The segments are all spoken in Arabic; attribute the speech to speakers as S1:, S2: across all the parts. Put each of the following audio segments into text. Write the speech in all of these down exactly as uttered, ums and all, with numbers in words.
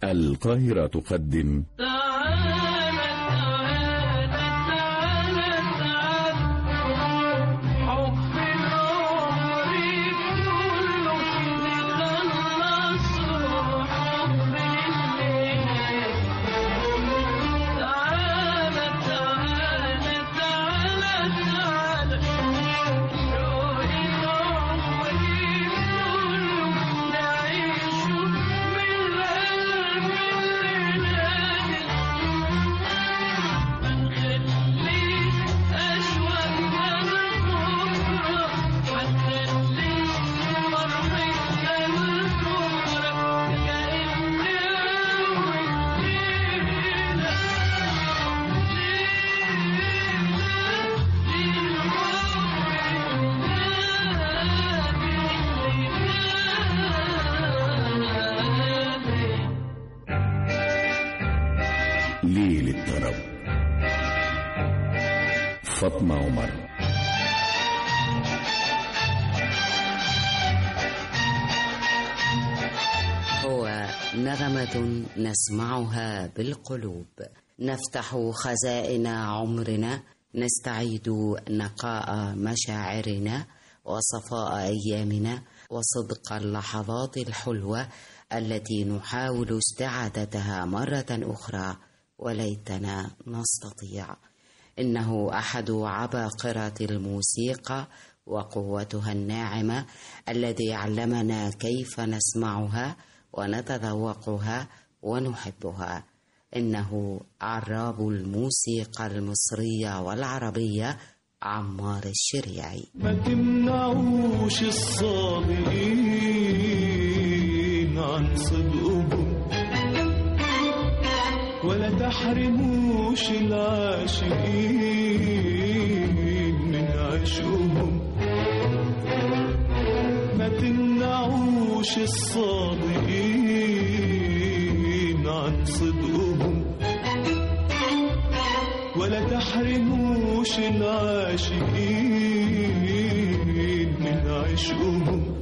S1: القاهرة تقدم ليل الطرب. فاطمة عمر.
S2: هو نغمة نسمعها بالقلوب، نفتح خزائن عمرنا، نستعيد نقاء مشاعرنا وصفاء أيامنا وصدق اللحظات الحلوة التي نحاول استعادتها مرة أخرى وليتنا نستطيع. إنه أحد عباقرة الموسيقى وقوتها الناعمة الذي علمنا كيف نسمعها ونتذوقها ونحبها. إنه عراب الموسيقى المصرية والعربية عمار الشريعي.
S3: ما تمنعوش الصادقين عن صدقهم، ولا تحرموش العاشقين من عشقهم. ما تمنعوش الصادقين عن صدقهم، ولا تحرموش العاشقين من عشقهم.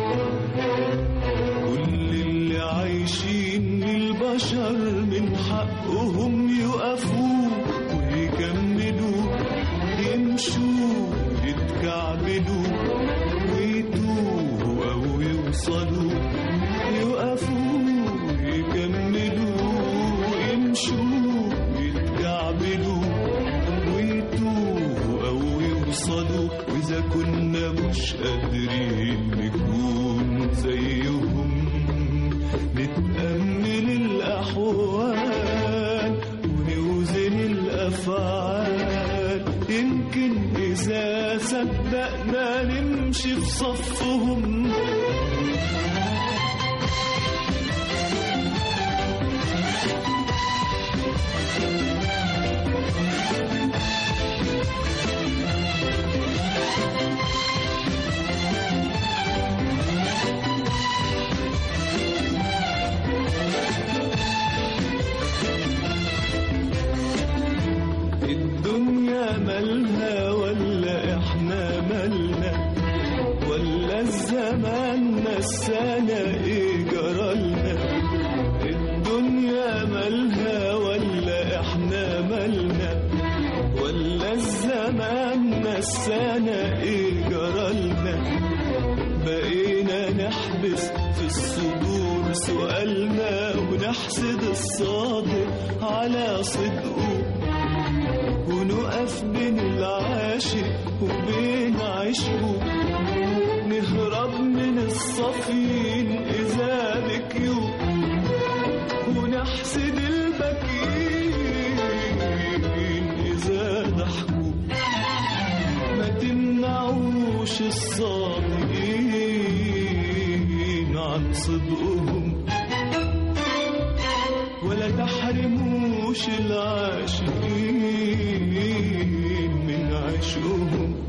S3: كل اللي عايشين البشر من حقهم يقفوا ويكملوا، يمشوا يتكعبلوا ويتوهوا أو يوصلوا. يقفوا ويكملوا، يمشوا يتكعبلوا ويتوهوا أو يوصلوا. وإذا كنا مش قادرين نكون زيهم، نتأمل الأحوال ونوزن الأفعال. يمكن إذا صدقنا نمشي في صفهم. الدنيا مالها ولا احنا مالنا، ولا الزمان نسانا ايه جرالنا. الدنيا مالها ولا احنا مالنا، ولا الزمان نسانا ايه جرالنا. بقينا نحبس في الصدور سؤالنا، ونحسد الصادق على صدقه، ونقف بين العاشق وبين عشقه. نهرب من الصفين إذا بكيوا، ونحسد البكين إذا ضحكوا. ما تمنعوش الصادقين عن صدقهم، ولا تحرموش العاشقين من عشقهم.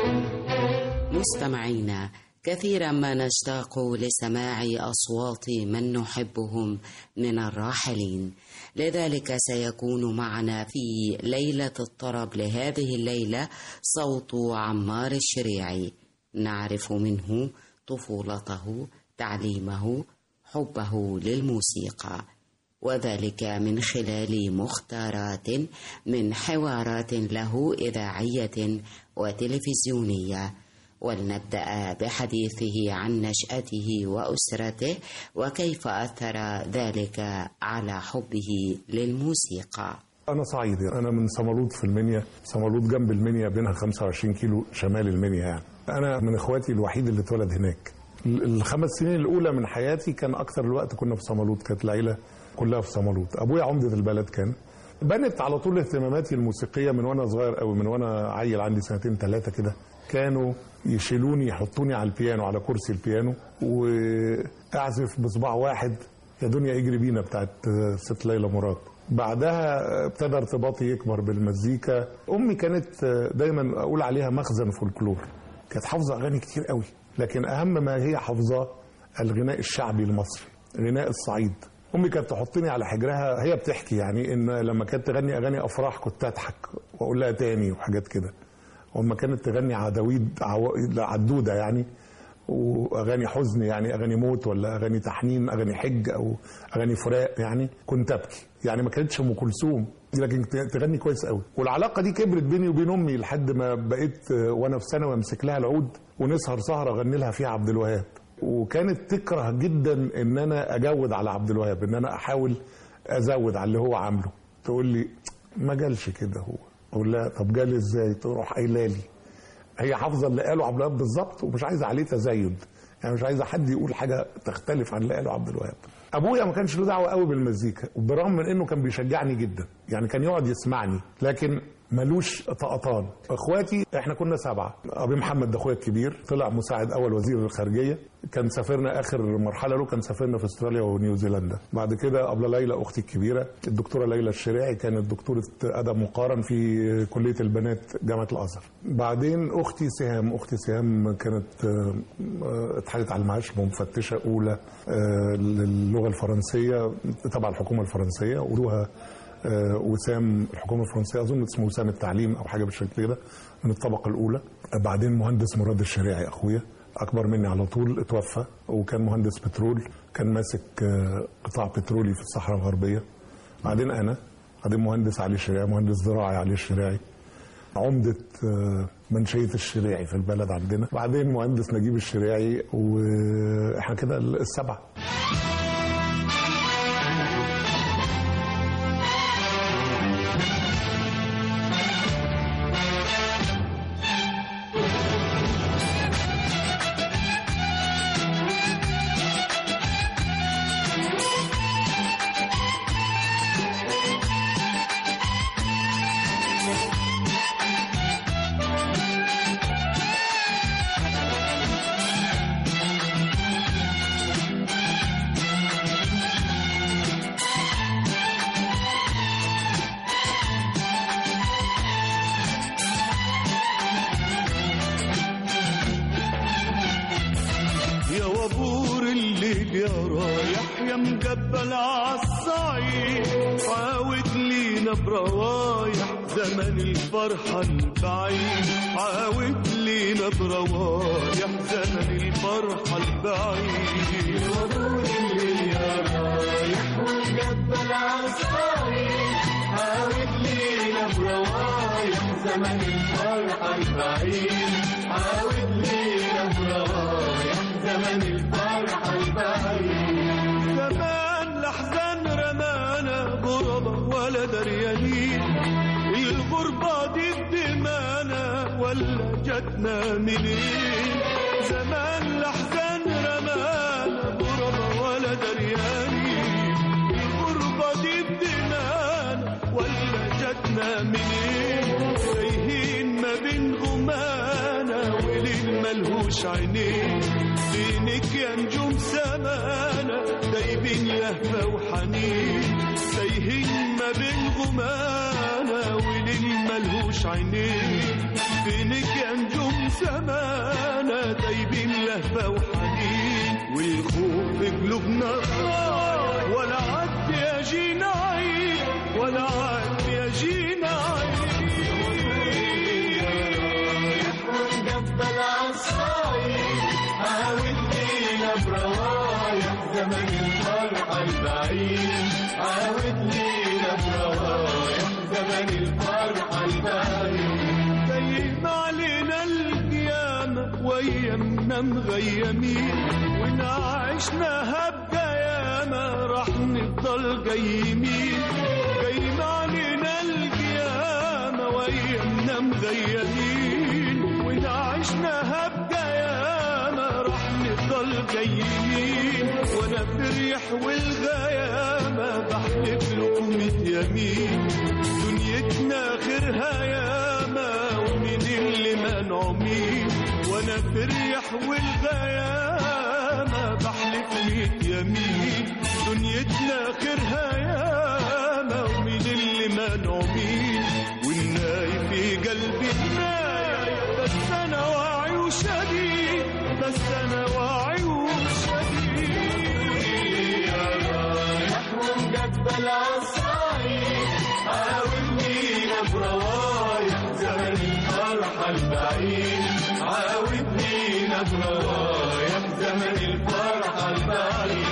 S2: مستمعينا، كثيرا ما نشتاق لسماع أصوات من نحبهم من الراحلين، لذلك سيكون معنا في ليلة الطرب لهذه الليلة صوت عمار الشريعي. نعرف منه طفولته، تعليمه، حبه للموسيقى. وذلك من خلال مختارات من حوارات له إذاعية وتلفزيونية. ولنبدأ بحديثه عن نشأته وأسرته وكيف أثر ذلك على حبه للموسيقى.
S4: أنا صعيدي، أنا من صمالوط في المنيا. صمالوط جنب المنيا، بينها خمسة وعشرين كيلو شمال المنيا يعني. أنا من إخواتي الوحيد اللي اتولد هناك. الخمس سنين الأولى من حياتي كان أكثر الوقت كنا في صمالوط، كانت العيلة كلها في صمالوط. أبويا عمدة البلد كان. بنت على طول اهتماماتي الموسيقية من وأنا صغير قوي، من وأنا عيل عندي سنتين ثلاثة كده. كانوا يشيلوني يحطوني على البيانو، على كرسي البيانو، وأعزف بصباع واحد يا دنيا يجري بينا بتاعت ست ليلى مراد. بعدها ابتدى ارتباطي يكبر بالمزيكا. أمي كانت دايما أقول عليها مخزن فولكلور، كانت حافظة أغاني كتير قوي، لكن أهم ما هي حافظة الغناء الشعبي المصري، غناء الصعيد. أمي كانت تحطني على حجرها، هي بتحكي يعني إن لما كانت تغني أغاني أفراح كنت أضحك وأقول لها تاني وحاجات كده، وأما كانت تغني عدويد عو... عدودة يعني، واغاني حزن يعني اغاني موت ولا اغاني تحنين، اغاني حج او اغاني فراق يعني، كنت ابكي يعني. ما كانتش ام كلثوم لكن تغني كويس قوي. والعلاقه دي كبرت بيني وبين امي لحد ما بقيت وانا في ثانوي امسك لها العود ونسهر سهره اغني لها فيها عبد الوهاب. وكانت تكره جدا ان انا اجود على عبد الوهاب، ان انا احاول ازود على اللي هو عامله. تقول لي ما جالش كده هو، اقول لها طب جال ازاي؟ تروح قايله لي هي حافظه اللي قاله عبد الوهاب بالظبط ومش عايزه عليه تزايد، يعني مش عايزه حد يقول حاجه تختلف عن اللي قاله عبد الوهاب. ابويا ما كانش له دعوه قوي بالمزيكا، وبرغم من انه كان بيشجعني جدا، يعني كان يقعد يسمعني لكن ملوش طقطان. اخواتي احنا كنا سبعه. ابي محمد ده اخويا الكبير طلع مساعد اول وزير الخارجيه، كان سافرنا اخر مرحله له كان سافرنا في استراليا ونيوزيلندا. بعد كده ابله ليلى اختي الكبيره الدكتوره ليلى الشريعي كانت دكتوره ادب مقارن في كليه البنات جامعه الازهر. بعدين اختي سهام اختي سهام كانت اتحالت على المعاش مفتشه اولى للغه الفرنسيه تبع الحكومه الفرنسيه، ولوها وسام الحكومه الفرنسيه اظن اسمه وسام التعليم او حاجه بالشكل كده من الطبقه الاولى. بعدين مهندس مراد الشريعي اخويا اكبر مني على طول اتوفى، وكان مهندس بترول، كان ماسك قطاع بترولي في الصحراء الغربيه. بعدين انا بعدين مهندس علي الشريعي، مهندس زراعي علي الشريعي، عمده منشيه الشريعي في البلد عندنا. بعدين مهندس نجيب الشريعي، واحنا كده السبعه.
S3: مجبل عالصعيد عاود لينا بروايح زمن الفرحة البعيد، عاود لينا بروايح زمن الفرحة البعيد. وطول الليل يا رايح ومجبل عالصعيد عاود لينا بروايح زمن الفرحة البعيد، عاود لينا بروايح زمن الفرحة البعيد. زمان لحزن رمانا غربة ولا دريانين، الغربة دي بدمانا ولا جاتنا منين. زمان لحزن رمانا غربة ولا دريانين، الغربة دي بدمانا ولا جاتنا منين. تايهين ما بين غمانا وليل ملهوش عينين، فينك يا نجوم سمانا دايبين لهفة وحنين. تايهين ما بين غمانا وليل ملهوش عينين، فينك يا نجوم سمانا دايبين لهفة وحنين. والخوف في قلوبنا طار ولا عد يجينا عيد، ولا عد يجينا عيد. ونقبل عالصعيد عاود لينا بروايح زمن الفرحة البعيد، عاود لينا بروايح زمن الفرحة البعيد. زين علينا القيامة وأيامنا مغيمين، ونعيشناها بقيامة راح نفضل قيمين. جايين علينا القيامة وأيامنا مغيمين، ونعيشناها بقيامة راح نفضل قيمين. وانا فريح والغيامة بحلف لكم يمين، دنيتنا خيرها ياما ومن اللي منعومين. وانا فريح والغيامة بحلف ميت يمين، دنيتنا خيرها ياما ومن اللي منعومين. والناي في قلبي الناي، بس انا واعي وشديد، بس انا واعي وشديد. يا رايح ومقبل عالصعيد، عاودنينا بروايح زمن الفرحة البعيد. عاودنينا بروايح زمن الفرحة البعيد.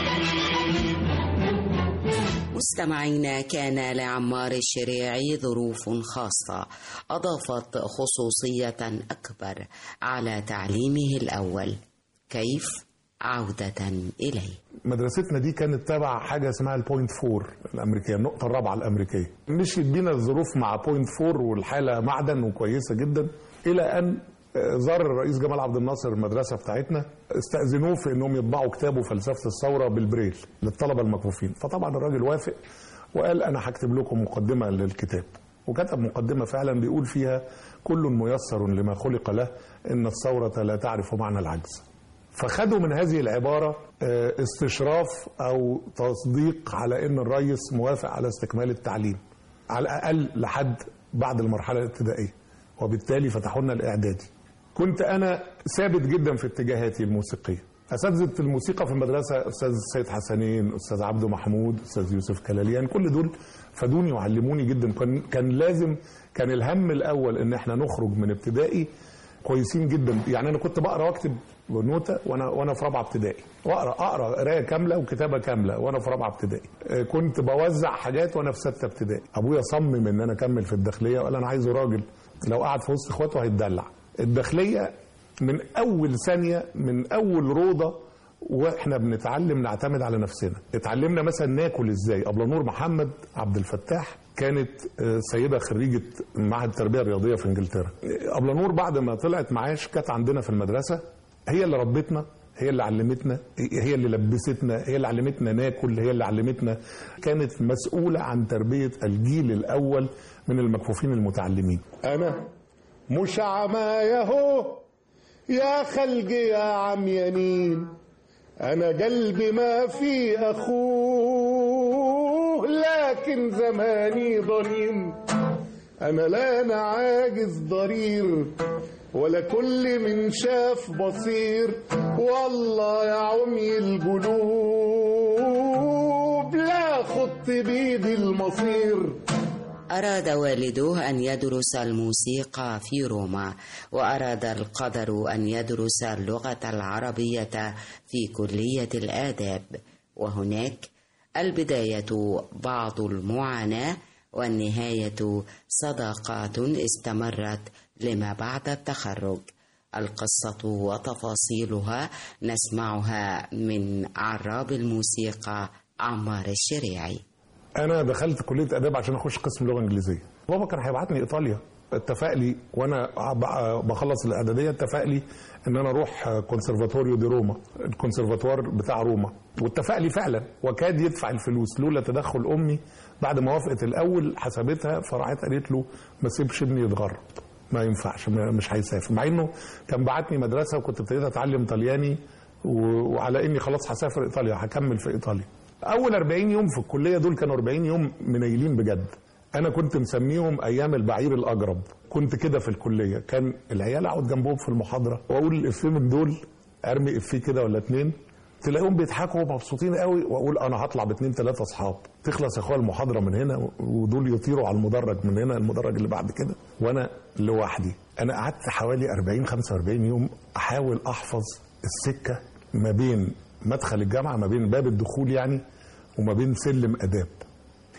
S2: مستمعينا، كان لعمار الشريعي ظروف خاصة أضافت خصوصية أكبر على تعليمه الأول. كيف؟ عودة إليه.
S4: مدرستنا دي كانت تبع حاجة اسمها البوينت فور الأمريكية، النقطة الرابعة الأمريكية. مشيت بينا الظروف مع بوينت فور والحالة معدن وكويسة جدا، إلى أن زار الرئيس جمال عبد الناصر المدرسة بتاعتنا، استأذنوه في أنهم يطبعوا كتابه فلسفة الثورة بالبريل للطلبة المكفوفين. فطبعا الراجل وافق وقال أنا هكتب لكم مقدمة للكتاب، وكتب مقدمة فعلا بيقول فيها كل ميسر لما خلق له، إن الثورة لا تعرف معنى العجز. فخدوا من هذه العبارة استشراف أو تصديق على أن الرئيس موافق على استكمال التعليم على الأقل لحد بعد المرحلة الابتدائية، وبالتالي فتحوا لنا الإعدادي. كنت أنا ثابت جدا في اتجاهاتي الموسيقية. أساتذة الموسيقى في المدرسة أستاذ سيد حسنين، أستاذ عبده محمود، أستاذ يوسف كلاليان، كل دول فادوني وعلموني جدا. كان كان لازم كان الهم الأول إن احنا نخرج من ابتدائي كويسين جدا. يعني أنا كنت بقرأ واكتب نوتة وانا وانا في رابعه ابتدائي، واقرا اقرا قرايه كامله وكتابه كامله وانا في رابعه ابتدائي. كنت بوزع حاجات وانا في سته ابتدائي. ابويا صمم ان انا اكمل في الداخليه وقال انا عايزه راجل لو قعد في وسط اخواته هيتدلع. الداخليه من اول ثانيه، من اول روضه واحنا بنتعلم نعتمد على نفسنا. اتعلمنا مثلا ناكل ازاي. ابله نور محمد عبد الفتاح كانت سيده خريجه معهد التربيه الرياضيه في انجلترا. ابله نور بعد ما طلعت معاش كانت عندنا في المدرسه، هي اللي ربتنا، هي اللي علمتنا، هي اللي لبستنا، هي اللي علمتنا ناكل، هي اللي علمتنا. كانت مسؤولة عن تربية الجيل الأول من المكفوفين المتعلمين.
S5: أنا مش عمايا هو يا خلقي يا عميانين، أنا قلبي ما في أخوه لكن زماني ضنين. أنا لا أنا عاجز ضرير ولا كل من شاف بصير، والله يا عمي القلوب لا خط بيدي المصير.
S2: أراد والده أن يدرس الموسيقى في روما، وأراد القدر أن يدرس اللغة العربية في كلية الآداب، وهناك البداية بعض المعاناة والنهاية صداقات استمرت لما بعد التخرج. القصة وتفاصيلها نسمعها من عراب الموسيقى عمار الشريعي.
S4: أنا دخلت كلية آداب عشان أخش قسم لغة إنجليزية. بابا كان هيبعتني إيطاليا، اتفق لي وأنا بخلص الإعدادية اتفق لي إن أنا أروح كونسرفاتوريو دي روما، الكونسرفاتوار بتاع روما، واتفق لي فعلا وكاد يدفع الفلوس لولا تدخل أمي. بعد ما وافقت الأول حسبتها فراحت قالت له ما سيبش ابني يتغرب، ما ينفعش، مش هيسافر، مع إنه كان بعتني مدرسة وكنت ابتديت أتعلم طلياني، وعلى إني خلاص هسافر إيطاليا، هكمل في إيطاليا. أول أربعين يوم في الكلية دول كانوا أربعين يوم منيلين بجد. أنا كنت مسميهم أيام البعير الأجرب. كنت كده في الكلية، كان العيال أقعد جنبهم في المحاضرة وأقول الإفيه من دول، أرمي إفيه كده ولا اتنين، تلاقيهم بيضحكوا ومبسوطين قوي، وأقول أنا هطلع باتنين تلاتة أصحاب، تخلص يا أخويا المحاضرة من هنا ودول يطيروا على المدرج من هنا، المدرج اللي بعد كده، وأنا لوحدي. أنا قعدت حوالي أربعين خمسة وأربعين يوم أحاول أحفظ السكة ما بين مدخل الجامعة، ما بين باب الدخول يعني، وما بين سلم آداب.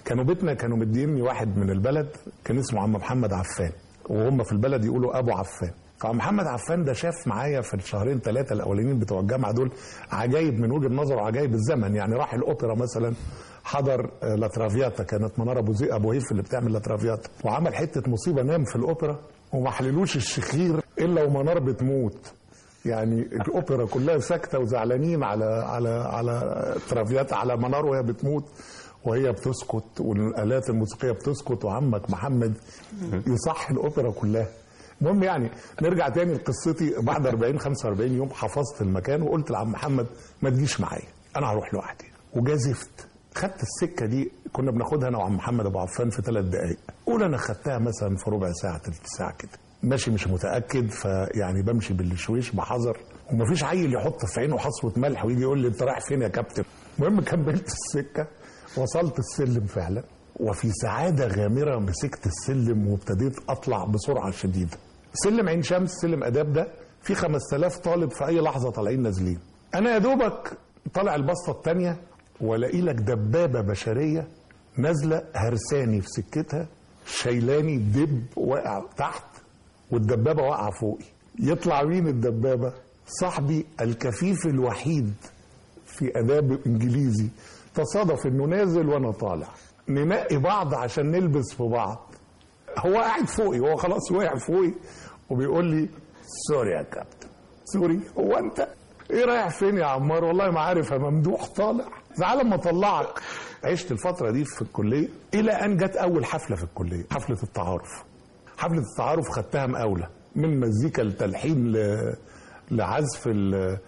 S4: كانوا بيتنا كانوا مديني واحد من البلد كان اسمه عم محمد عفان، وهم في البلد يقولوا ابو عفان. فعم محمد عفان ده شاف معايا في الشهرين ثلاثه الاولانيين بتوع الجامعه دول عجايب من وجهه نظره، عجايب الزمن. يعني راح الاوبرا مثلا، حضر لاترافياتا، كانت منار ابو زي ابو هيف اللي بتعمل لاترافياتا، وعمل حته مصيبه، نام في الاوبرا وما حللوش الشخير الا ومنار بتموت. يعني الاوبرا كلها ساكته وزعلانين على على على ترافياتا، على منار وهي بتموت وهي بتسكت والآلات الموسيقية بتسكت وعمك محمد يصح الأوبرا كلها. المهم يعني نرجع تاني لقصتي. بعد أربعين خمسة وأربعين يوم حفظت المكان وقلت لعم محمد ما تجيش معايا، أنا هروح لوحدي. وجازفت، خدت السكة دي كنا بناخدها أنا وعم محمد أبو عفان في ثلاث دقايق. قول أنا خدتها مثلا في ربع ساعة ثلث ساعة كده، ماشي مش متأكد، فيعني بمشي بالشويش بحذر، ومفيش عيل يحط في عينه حصوة ملح ويجي يقول لي أنت رايح فين يا كابتن. المهم كملت السكة، وصلت السلم فعلا، وفي سعادة غامرة مسكت السلم وابتديت أطلع بسرعة شديدة. سلم عين شمس، سلم أداب ده في خمسة آلاف طالب في أي لحظة طالعين نازلين. أنا يا دوبك طالع البسطة التانية ولاقي لك دبابة بشرية نازلة هرساني في سكتها، شايلاني دب واقع تحت والدبابة واقعة فوقي. يطلع مين الدبابة؟ صاحبي الكفيف الوحيد في آداب إنجليزي، تصادف انه نازل وانا طالع، ننقي بعض عشان نلبس في بعض. هو قاعد فوقي، هو خلاص وقع فوقي وبيقول لي سوري يا كابتن. سوري؟ هو انت ايه رايح فين يا عمار؟ والله ما عارف يا ممدوح، طالع تعال اما اطلعك. عشت الفتره دي في الكليه الى ان جت اول حفله في الكليه، حفله التعارف. حفله التعارف خدتها مقاوله، من مزيكا لتلحين ل... لعزف ال...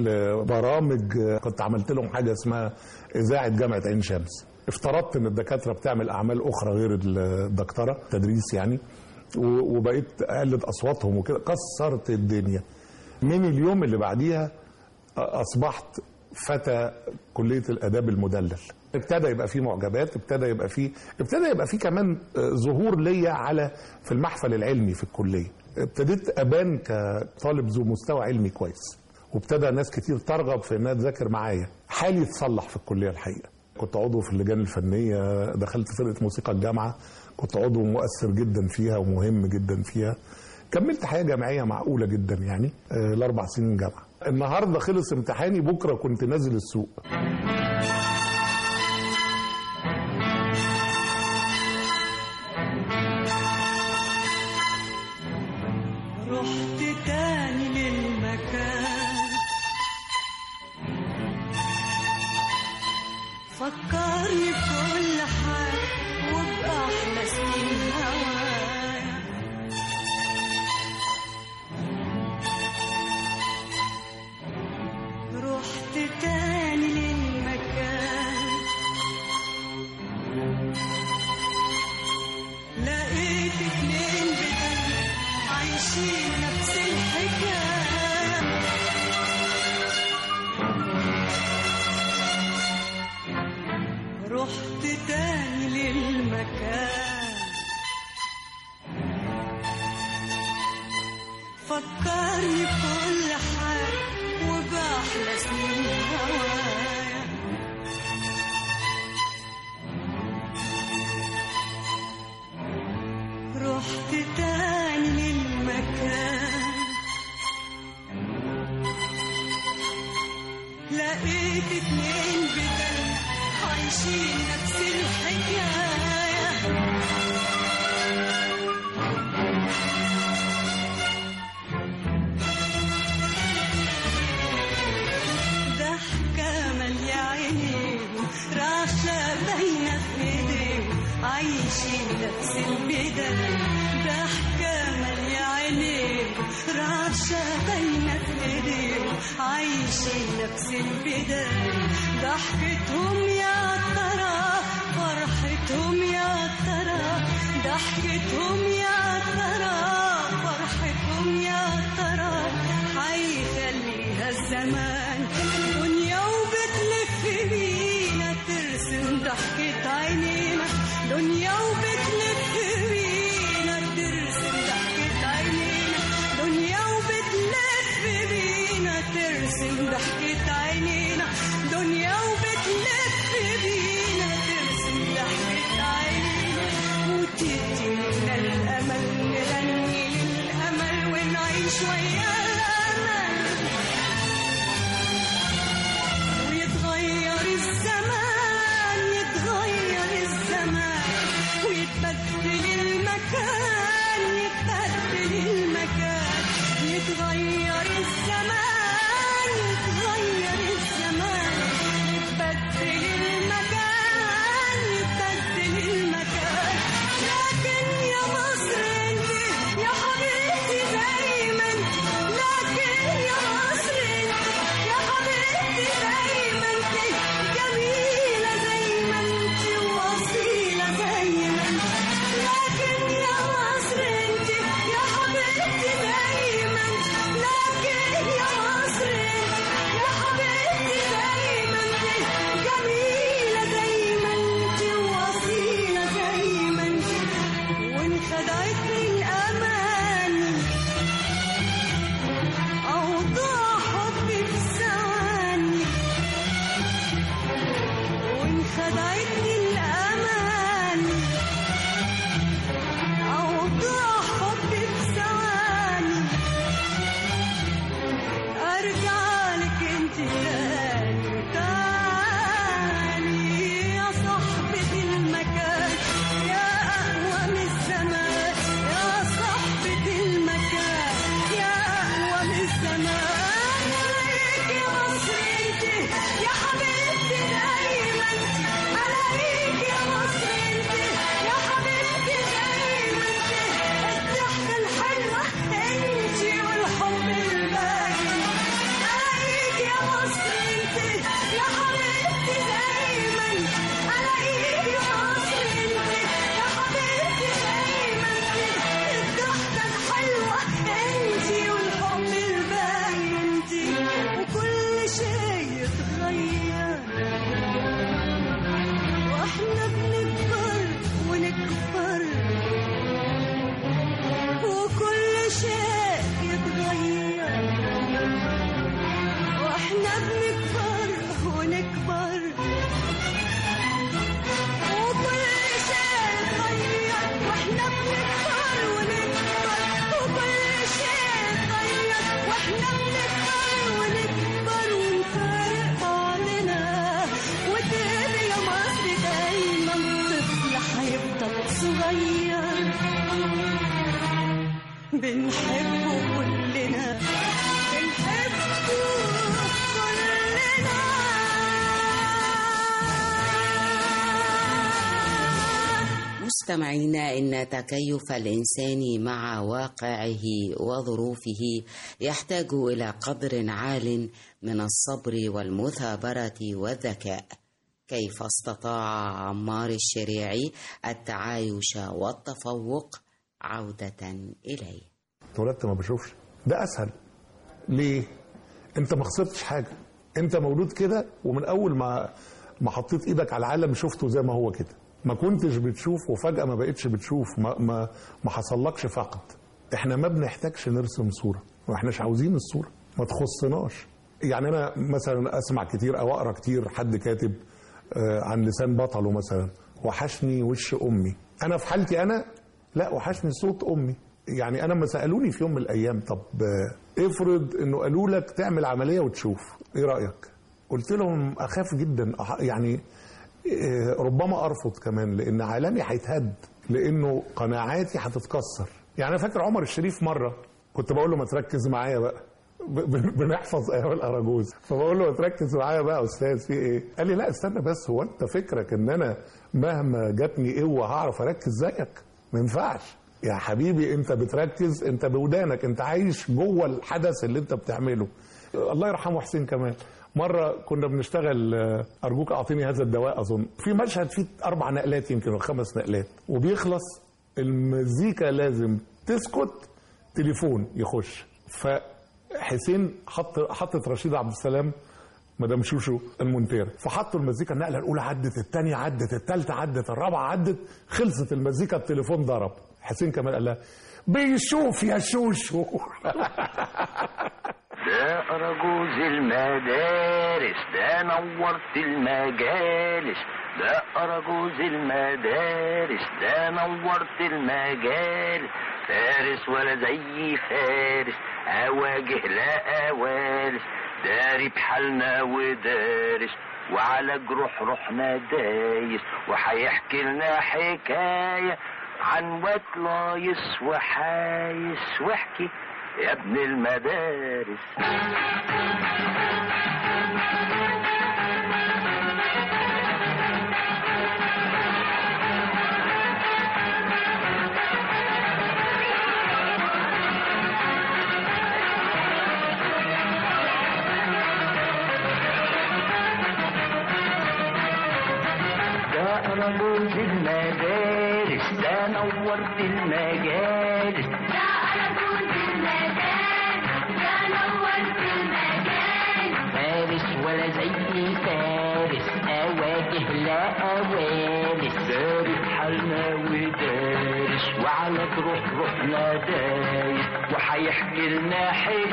S4: لبرامج. كنت عملت لهم حاجه اسمها اذاعه جامعه عين شمس. افترضت ان الدكاتره بتعمل اعمال اخرى غير الدكتوره، تدريس يعني، وبقيت اقلد اصواتهم وكده، كسرت الدنيا. من اليوم اللي بعديها اصبحت فتى كليه الاداب المدلل. ابتدى يبقى فيه معجبات، ابتدى يبقى فيه ابتدى يبقى فيه كمان ظهور ليا على في المحفل العلمي في الكليه. ابتديت ابان كطالب ذو مستوى علمي كويس، وابتدى ناس كتير ترغب في انها تذاكر معايا. حالي اتصلح في الكليه الحقيقه. كنت عضو في اللجان الفنيه، دخلت فرقه موسيقى الجامعه، كنت عضو مؤثر جدا فيها ومهم جدا فيها. كملت حياه جامعيه معقوله جدا يعني، الاربع سنين جامعه. النهارده خلص امتحاني، بكره كنت نازل السوق.
S6: رحت تاني للمكان، فكرني بكل حاجة وبأحلى سنين هوايا. رحت تاني للمكان، لقيت اتنين بدل عايشين نفس الحكاية. رحت تاني للمكان، فكرني بكل حاجة وبأحلى سنين هوايا. رحت تاني للمكان، لقيت اتنين بدل عايشين نفس الحكاية. ضحكة مالية عينيهم، رعشة باينة في ايديهم، عايشين نفس البداية. ضحكة مالية عينيهم، رعشة باينة في ايديهم، عايشين نفس البداية. ضحكتهم يا ترى، فرحتهم يا ترى، ضحكتهم يا ترى، فرحتهم يا ترى. هيخليها الزمان دنيا وبتلف بينا، ترسم ضحكة عينينا دنيا وبتلف بينا، ترسم ضحكة عينينا دنيا وبتلف بينا، ترسم ضحكة عينينا دنيا وبتلف بينا، ترسم ضحكة بنحبه كلنا بنحبه كلنا.
S2: مستمعينا، إن تكيف الإنسان مع واقعه وظروفه يحتاج إلى قدر عال من الصبر والمثابرة والذكاء. كيف استطاع عمار الشريعي التعايش والتفوق عودة إليه؟
S4: اتولدت ما بشوفش، ده أسهل. ليه؟ أنت ما خسرتش حاجة، أنت مولود كده، ومن أول ما ما حطيت إيدك على العالم شفته زي ما هو كده. ما كنتش بتشوف وفجأة ما بقتش بتشوف، ما ما ما حصلكش فقط. احنا ما بنحتاجش نرسم صورة، واحناش عاوزين الصورة، ما تخصناش. يعني أنا مثلا أسمع كتير أو أقرأ كتير حد كاتب عن لسان بطله مثلا، وحشني وش أمي. أنا في حالتي أنا لا، وحشني صوت أمي. يعني أنا لما سألوني في يوم من الأيام، طب افرض إنه قالوا لك تعمل عملية وتشوف، إيه رأيك؟ قلت لهم أخاف جدا، يعني ربما أرفض كمان، لأن عالمي هيتهد، لأنه قناعاتي هتتكسر. يعني أنا فاكر عمر الشريف مرة كنت بقول له ما تركز معايا بقى، بنحفظ ايام الاراجوز، فبقول له ما تركز معايا بقى يا استاذ في ايه؟ قال لي لا استنى بس، هو انت فكرك ان انا مهما جاتني قوه هعرف اركز زيك؟ ما ينفعش يا حبيبي، انت بتركز انت بودانك، انت عايش جوه الحدث اللي انت بتعمله. الله يرحمه حسين كمال، مره كنا بنشتغل ارجوك اعطيني هذا الدواء، اظن في مشهد فيه اربع نقلات يمكن او خمس نقلات، وبيخلص المزيكا لازم تسكت، تليفون يخش. ف حسين حط حطت رشيدة عبد السلام مدام شوشو المونتير، فحطوا المزيكا، النقله الاولى عدت، الثانيه عدت، الثالثه عدت، الرابعه عدت، خلصت المزيكا، التليفون ضرب. حسين كمان قال لها بيشوف يا شوشو.
S7: ده أرجوز المدارس، ده نورت المجالس، ده أرجوز المدارس، ده نورت المجالس. فارس ولا زي فارس، أواجه لا أوالس، داري بحالنا ودارس، وعلى جروح روحنا دايس، وحيحكي لنا حكاية عن واد لايس وحايس. واحكي يا ابن المدارس. أرجوز المدارس، ده نورت المجالس، ده أرجوز المدارس، ده نورت المجالس. فارس ولا زي فارس، أواجه لا أوالس، داري بحالنا ودارس، وعلى جروح روحنا دايس، وحيحكي لنا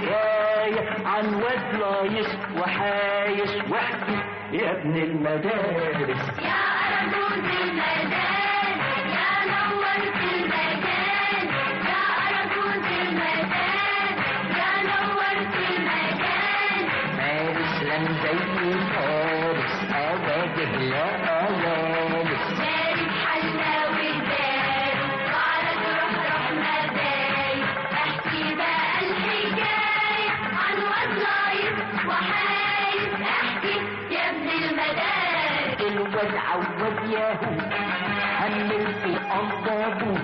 S7: حكاية عن واد لايس وحايس. واحكي يا ابن المدارس، يا أرجوز المدارس، يا نورت المجال، يا أرجوز المدارس، يا نورت المجال. فارس لم زي فارس، أواجه لا أوالس، داري بحالنا ودارس، وعلى جروح روحنا دايس. احكي بقى الحكاية عن واد لايس وحايس. احكي يا ابن المدارس. الواد عوض ياهو همل في أنضابه،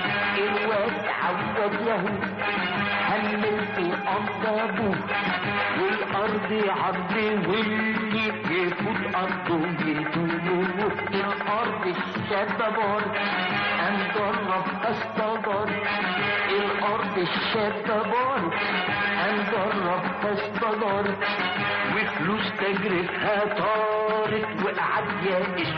S7: الواد عوض ياهو همل في أنضابه، والأرض عرض واللي يفوت أرضه يدوله. الأرض الشبابار أنجرب أستدار، الأرض الشبابار أنجرب أستدار، وفلوس تجربها طارت، وقعد يائس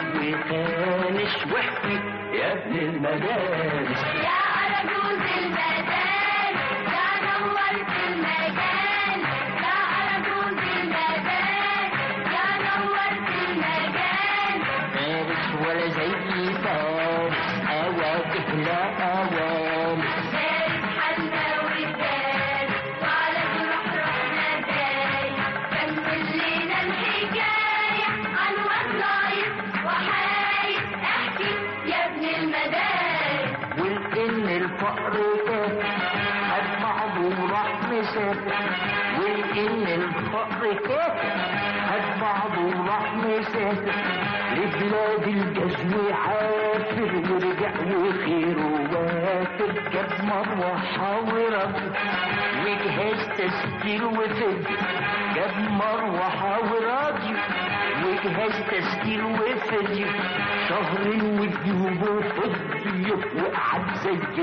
S7: وخانش. واحكي يا ابن المدارس، يا أرجوز المدارس، يا نورت المجال، يا أرجوز المدارس، يا نورت المجال. فارس ولا زي فارس، أواجه لا أوالس، داري بحالنا ودارس، وعلى جروح روحنا دايس. كمل لنا الحكاية عن واد لايس وحايس. احكي يا ابن المدارس. والإن الفقر ده وعافر ورجع وخيره وافر، جاب مروحة ورد وجهاز تسجيل وفيديو، جاب مروحة وراديو وجهاز تسجيل وفيديو، شهرين وجيوبه فضيو وقعد زي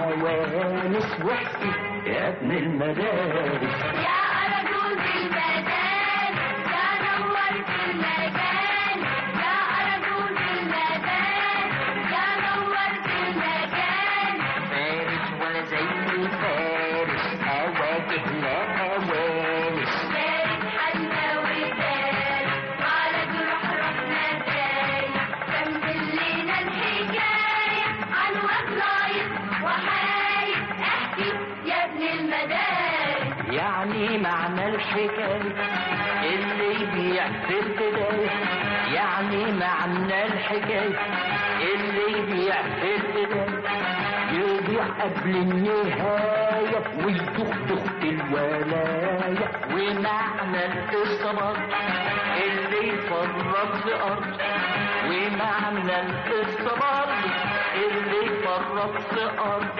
S7: العوانس وحكي يا ابن المدارس
S8: يا أرجل بالمدارس يا نورت المكان، يا أرجل بالمدارس يا نورت المكان.
S7: فارس ولا زي فارس أواجه لا أوانس،
S8: فارس حنا وفارس وعلى جروح رحنا جاي، كمل لنا الحكاية عن وصايد وحايد، احكي يا ابن المدارس.
S7: يعني معنى الحكاية اللي يبيع في البداية، يعني معنى الحكاية اللي يبيع في البداية يبيع قبل النهاية ويدخ الولاية، ومعنى الإصابات اللي يفرط في أرض، ومعنى الإصابات اللي يفرط في أرض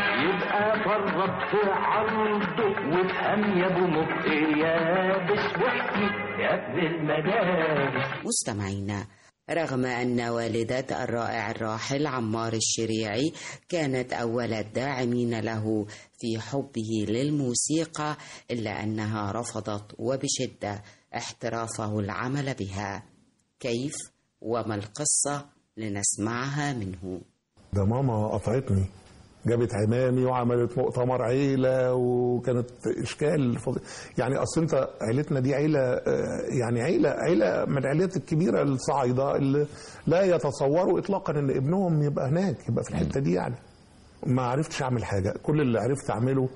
S7: يبقى فرط في عرضه، وافهم يا ابو مخ يابس واحكي يا ابن المدارس.
S2: مستمعينا، رغم أن والدة الرائع الراحل عمار الشريعي كانت أول الداعمين له في حبه للموسيقى، إلا أنها رفضت وبشدة احترافه العمل بها. كيف وما القصة؟ لنسمعها منه.
S4: ده ماما قطعتني، جابت عمامي وعملت مؤتمر عيلة، وكانت إشكال فض... يعني أصل أنت عيلتنا دي عيلة، يعني عيلة عيلة من العائلات الكبيرة الصعيدة اللي لا يتصوروا إطلاقا إن ابنهم يبقى هناك، يبقى في الحتة دي. يعني ما عرفتش أعمل حاجة، كل اللي عرفت أعمله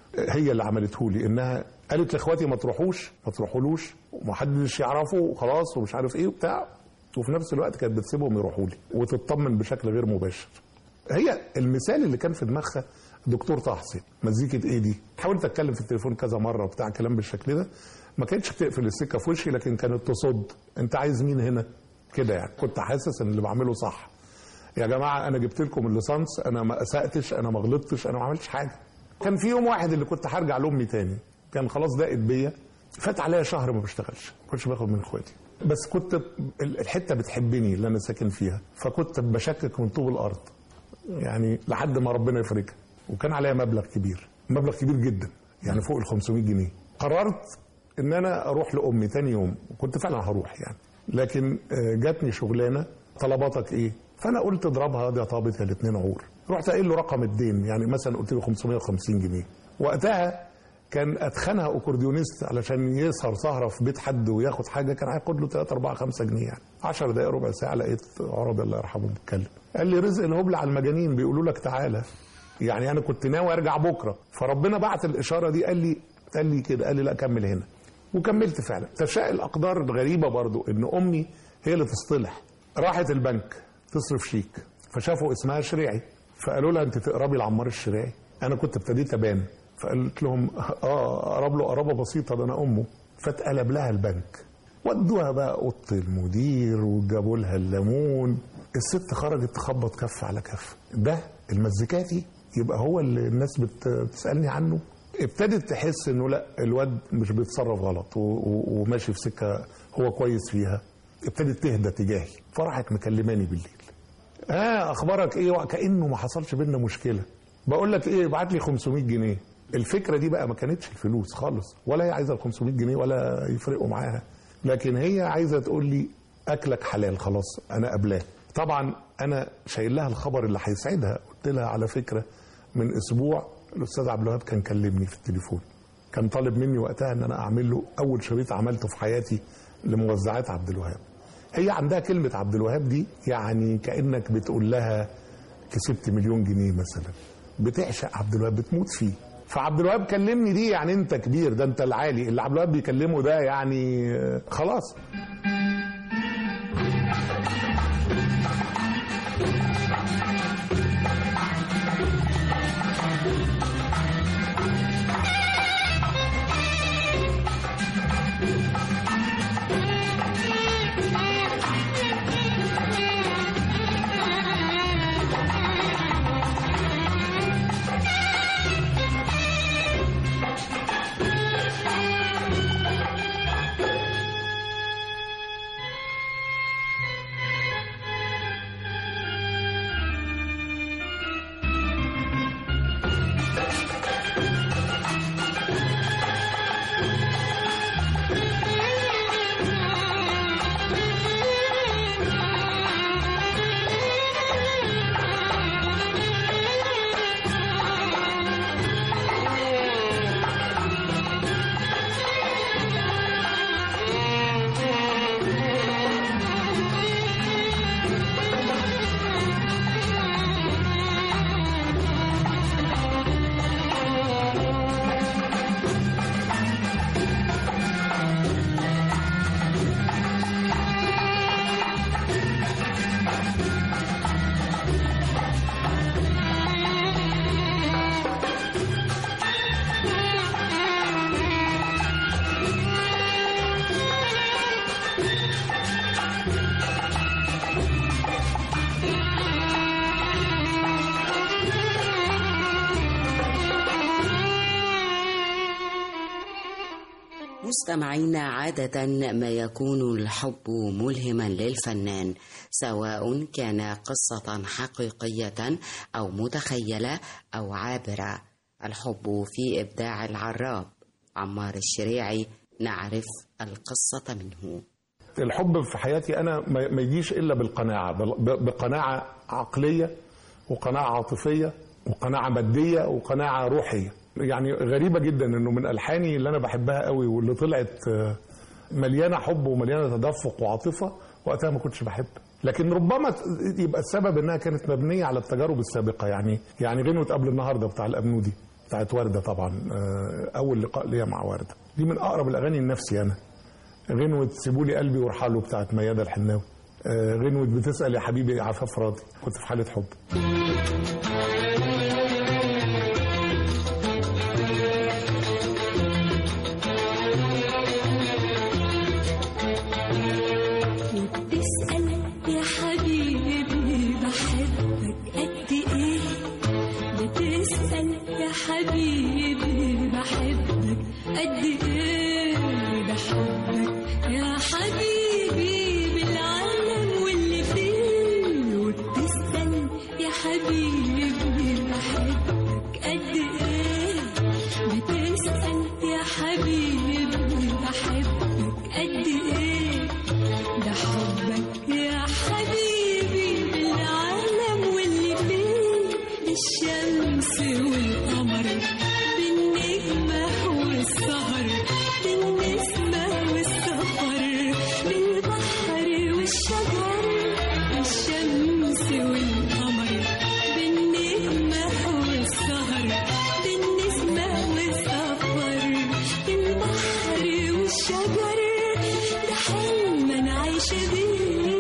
S4: هي اللي عملته لي، إنها قالت لإخواتي ما تروحوش ما تروحولوش ومحدش يعرفه وخلاص ومش عارف إيه وبتاع، وفي نفس الوقت كانت بتسيبهم يروحوا لي وتطمن بشكل غير مباشر. هي المثال اللي كان في دماغها دكتور طه حسين، مزيكة ايه دي؟ حاولت اتكلم في التليفون كذا مره بتاع كلام بالشكل ده، ما كانتش بتقفل السكه في وشي، لكن كانت تصد. انت عايز مين هنا؟ كده يعني. كنت حاسس ان اللي بعمله صح. يا جماعه انا جبت لكم الليسانس، انا ما اساتش، انا ما غلطتش، انا ما عملتش حاجه. كان في يوم واحد اللي كنت هرجع لامي تاني، كان خلاص ضاقت بيا، فات عليا شهر ما بشتغلش، ما كنتش باخد من اخواتي، بس كنت الحته بتحبني اللي انا ساكن فيها، فكنت بشكك من طوب الارض يعني لحد ما ربنا يفرجها. وكان عليها مبلغ كبير، مبلغ كبير جدا، يعني فوق ال خمسمية جنيه. قررت ان انا اروح لامي تاني يوم، وكنت فعلا هروح يعني، لكن جاتني شغلانه، طلباتك ايه؟ فانا قلت اضربها دي طابت يا الاثنين عور. رحت قايل له رقم الدين، يعني مثلا قلت له خمسمية وخمسين جنيه. وقتها كان اتخنها اكورديونيست علشان يسهر سهره في بيت حد وياخد حاجه، كان هياخد له ثلاثة أربعة خمسة جنيه، يعني عشر دقائق ربع ساعه لقيت عربي الله يرحمه بيتكلم، قال لي رزق الهبل على المجانين بيقولوا لك تعالى. يعني انا كنت ناوي ارجع بكره، فربنا بعت الاشاره دي، قال لي قال لي كده، قال لي لا كمل هنا، وكملت فعلا. تشاء الاقدار الغريبه برضو ان امي هي اللي تصطلح. راحت البنك تصرف شيك، فشافوا اسمها شريعي، فقالوا لها انت تقربي لعمار الشريعي. انا كنت ابتديت ابان، فقلت لهم اه قرب له قرابه بسيطه، ده انا امه. فاتقلب لها البنك، ودوها بقى اوضه المدير وجابوا لها الليمون. الست خرجت تخبط كف على كف، ده المزيكاتي يبقى هو اللي الناس بتسالني عنه. ابتدت تحس انه لا، الواد مش بيتصرف غلط وماشي في سكه هو كويس فيها. ابتدت تهدى تجاهي، فراحت مكلماني بالليل، اه اخبارك ايه؟ وكانه ما حصلش بينا مشكله. بقول لك ايه، ابعت لي خمسمية جنيه. الفكره دي بقى ما كانتش الفلوس خالص، ولا هي عايزه ال خمسمية جنيه ولا يفرقوا معاها، لكن هي عايزه تقول لي اكلك حلال خلاص انا قبلاه. طبعا انا شايل لها الخبر اللي هيسعدها. قلت لها على فكره من اسبوع الاستاذ عبد الوهاب كان كلمني في التليفون، كان طالب مني وقتها ان انا اعمل له اول شريط عملته في حياتي لموزعات عبد الوهاب. هي عندها كلمه عبد الوهاب دي يعني كانك بتقول لها كسبت مليون جنيه مثلا، بتعشق عبد الوهاب، بتموت فيه. فعبد الوهاب كلمني دي يعني انت كبير، ده انت العالي. اللي عبد الوهاب بيكلمه ده يعني خلاص.
S2: مستمعينا، عادة ما يكون الحب ملهما للفنان، سواء كان قصة حقيقية أو متخيلة أو عابرة. الحب في إبداع العراب عمار الشريعي، نعرف القصة منه.
S4: الحب في حياتي أنا ما يجيش إلا بالقناعة، بقناعة عقلية وقناعة عاطفية وقناعة مادية وقناعة روحية. يعني غريبة جدا إنه من ألحاني اللي أنا بحبها قوي واللي طلعت مليانة حب ومليانة تدفق وعاطفة، وقتها ما كنتش بحب، لكن ربما يبقى السبب إنها كانت مبنية على التجارب السابقة. يعني يعني غنوة قبل النهاردة بتاع الأبنودي بتاعت وردة، طبعا أول لقاء ليا مع وردة، دي من أقرب الأغاني لنفسي أنا. غنوة سيبولي قلبي وارحله بتاعت ميادة الحناوي، غنوة بتسأل يا حبيبي عفاف راضي، كنت في حالة حب.
S9: بتسأل يا حبيبي بحبك قد ايه، بتسأل يا حبيبي بحبك قد ايه، بحبك يا حبيبي بالعالم واللي فيه، وبتسأل يا حبيبي بحبك قد ايه، بتسأل يا حبيبي بحبك قد ايه، ده حبك يا حبيبي بالعالم واللي فيه، الشمس والقمر بالنجمة والسهر بالنسمة والسفر بالبحر والشجر، الشمس والقمر بالنجمة والسهر بالنسمة والسفر بالبحر والشجر، ده حلم أنا عايشة بيه.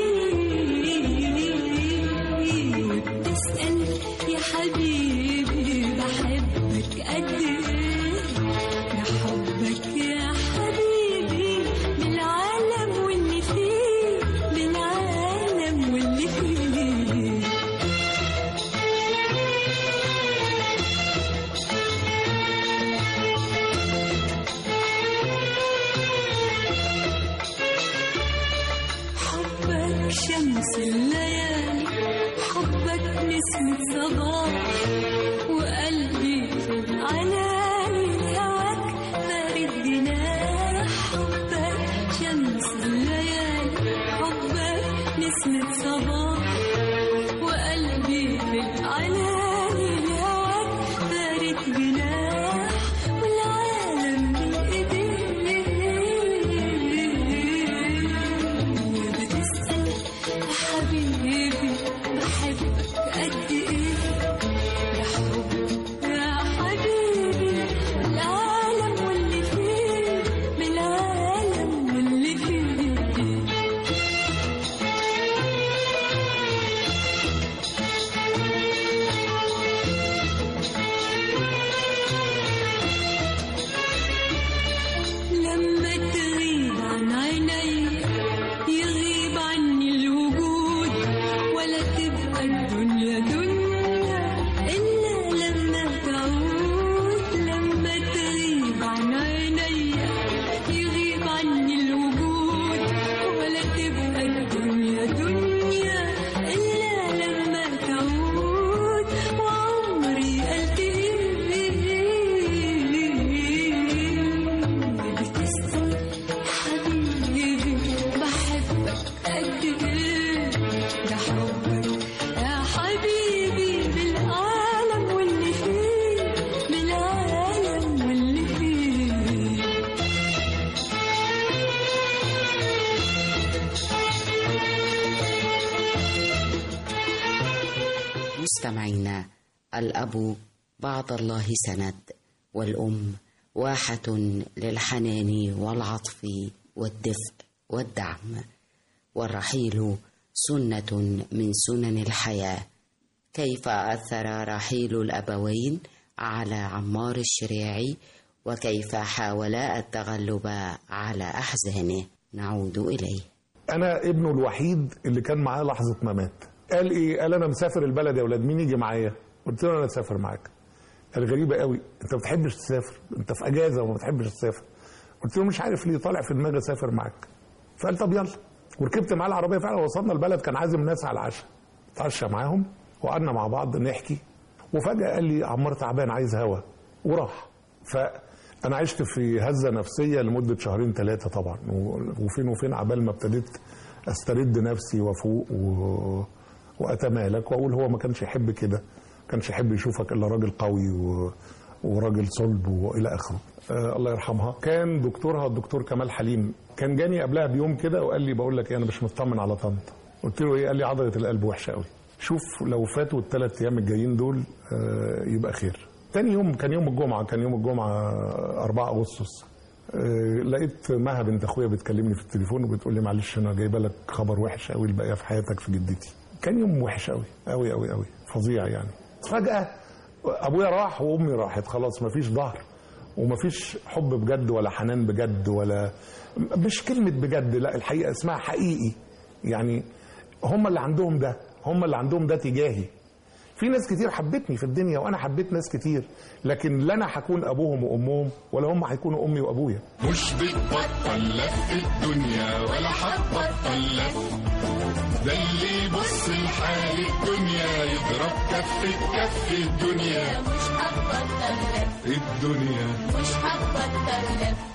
S9: وبتسأل يا حبيبي بحبك قد ايه، ده حبك يا حبيبي بالعالم واللي فيه، بالعالم واللي فيه. حبك شمس الليالي، حبك نسمة صباح، وقلبي في العناني هواك فارد جناح، حبك شمس الليالي، حبك نسمة صباح، وقلبي في العناني هواك فارد جناح، والعالم من ايديك. وبتسأل يا حبيبي بحبك قد ايه، ده حبك يا حبيبي بالعالم واللي فيه، بالعالم واللي فيه. لما تغيب عن عيني يغيب عني الوجود، ولا تبقى الدنيا دنيا إلا لما تعود. لما تغيب عن عيني يغيب عني الوجود، ولا تبقى الدنيا دنيا إلا لما تعود، وعمري قلبي بتسأل يا حبيبي بحبك قد ايه، ده حبك يا حبيبي بالعالم واللي فيه، بالعالم واللي فيه.
S2: مستمعينا، الأب بعد الله سند، والأم واحة للحنان والعطف والدفء والدعم، والرحيل سنة من سنن الحياة. كيف أثر رحيل الأبوين على عمار الشريعي، وكيف حاول التغلب على أحزانه؟ نعود إليه.
S4: أنا ابنه الوحيد اللي كان معاه لحظة ما مات. قال إيه؟ قال أنا مسافر البلد يا ولاد، مين يجي معايا؟ قلت له أنا أسافر معاك. قال غريبة قوي، أنت ما بتحبش تسافر، أنت في أجازة وما بتحبش تسافر. قلت له مش عارف ليه طالع في دماغي اسافر معاك. فقال طب يلا، وركبت معاه العربيه فعلا. وصلنا البلد، كان عازم الناس على العشاء، اتعشى معاهم وقعدنا مع بعض نحكي. وفجاه قال لي عمار تعبان عايز هوا، وراح. فانا عشت في هزه نفسيه لمده شهرين ثلاثه طبعا، وفين وفين عبال ما ابتديت استرد نفسي وافوق و... واتمالك واقول هو ما كانش يحب كده، ما كانش يحب يشوفك الا راجل قوي و... وراجل صلب والى اخره. آه الله يرحمها. كان دكتورها الدكتور كمال حليم كان جاني قبلها بيوم كده وقال لي بقول لك ايه انا مش مطمن على طنطا. قلت له ايه؟ قال لي عضله القلب وحشه قوي، شوف لو فاتوا الثلاث ايام الجايين دول آه يبقى خير. تاني يوم كان يوم الجمعه، كان يوم الجمعه أربعة أغسطس. آه لقيت مها بنت اخويا بتكلمني في التليفون وبتقول لي معلش انا جايبه لك خبر وحش قوي الباقيه في حياتك في جدتي. كان يوم وحش قوي قوي قوي قوي فظيع يعني. فجاه ابويا راح وامي راحت، خلاص مفيش ظهر ومفيش حب بجد ولا حنان بجد، ولا مش كلمه بجد، لا الحقيقه اسمها حقيقي. يعني هم اللي عندهم ده، هم اللي عندهم ده تجاهي. في ناس كتير حبتني في الدنيا وانا حبيت ناس كتير، لكن لا انا هكون ابوهم وامهم ولا هم هيكونوا امي وابويا.
S3: مش بتبطل لف الدنيا ولا هتبطل لف، ده اللي يبص لحال الدنيا يضرب كف كف الدنيا.
S8: مش هتبطل لف
S3: الدنيا
S8: مش هتبطل لف،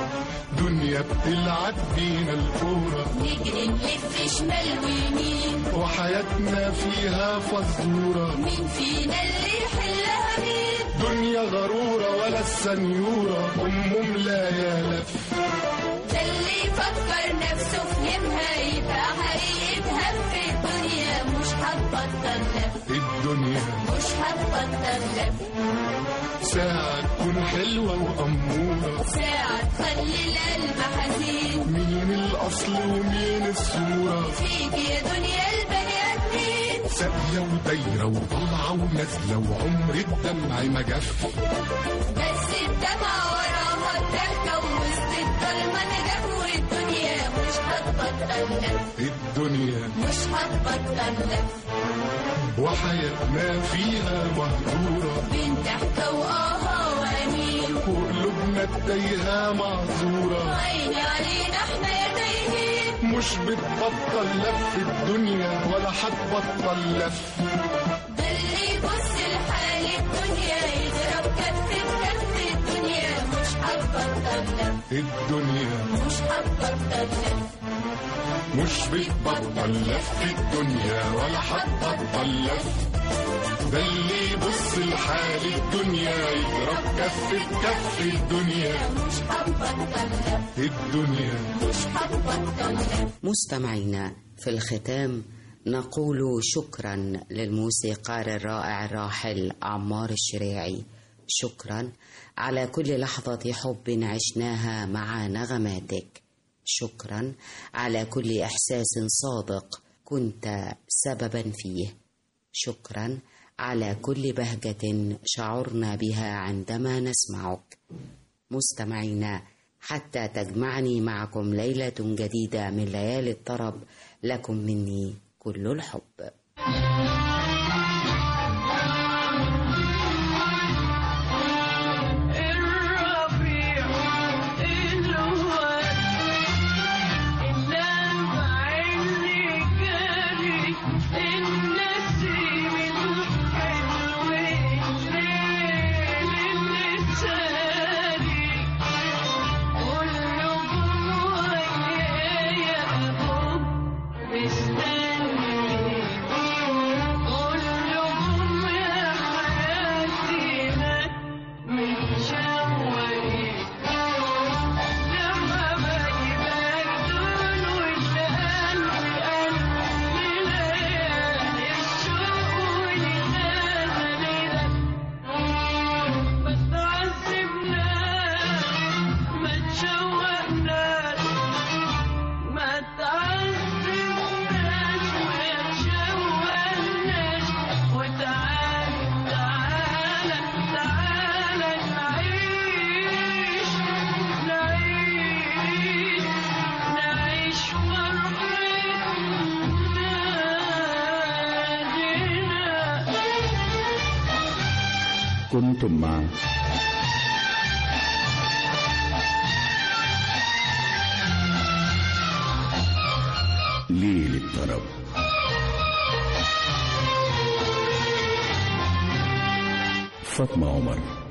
S3: دنيا بتلعب بينا الكورة،
S8: نجري نلف شمال ويمين،
S3: وحياتنا فيها فزورة،
S8: مين فينا اللي يحلها مين؟
S3: دنيا غرورة ولا السنيورة أم لا يلف.
S8: ده اللي يفكر نفسه فهمها يبقى حقيقتها في الدنيا. مش هتبطل لف
S3: الدنيا
S8: مش هتبطل لف،
S3: ساعة تكون حلوة وأمورة،
S8: ساعة تخلي القلب حزين،
S3: مين الأصل ومين الصورة،
S8: فيك يا دنيا البني آدمين،
S3: ساقية ودايرة وطالعة ونازلة وعمر الدمع ما جف،
S8: بس الدمع وراها الضحكة ووسط الضلمة نجف. والدنيا مش هتبطل لف
S3: الدنيا
S8: مش هتبطل لف،
S3: وحياتنا فيها مهجورة
S8: بين ضحكة وآها وأنين،
S3: وقلوبنا تايهة معذورة،
S8: عيني علينا احنا يا تايهين.
S3: مش بتبطل لف الدنيا ولا هتبطل لف،
S8: ده اللي يبص لحال الدنيا يضرب كف بكف الدنيا. مش هتبطل لف
S3: الدنيا
S8: مش هتبطل لف،
S3: مش بتبطل لف الدنيا ولا هتبطل لف، ده اللي يبص لحال الدنيا يضرب كف بكف الدنيا.
S8: مش هتبطل لف
S3: الدنيا
S8: مش هتبطل لف.
S2: مستمعينا، في الختام نقول شكرا للموسيقار الرائع الراحل عمار الشريعي. شكرا على كل لحظة حب عشناها مع نغماتك. شكرا على كل إحساس صادق كنت سببا فيه. شكرا على كل بهجة شعرنا بها عندما نسمعك. مستمعينا، حتى تجمعني معكم ليلة جديدة من ليالي الطرب، لكم مني كل الحب.
S1: كنتم مع ليل الطرب. فاطمة عمر.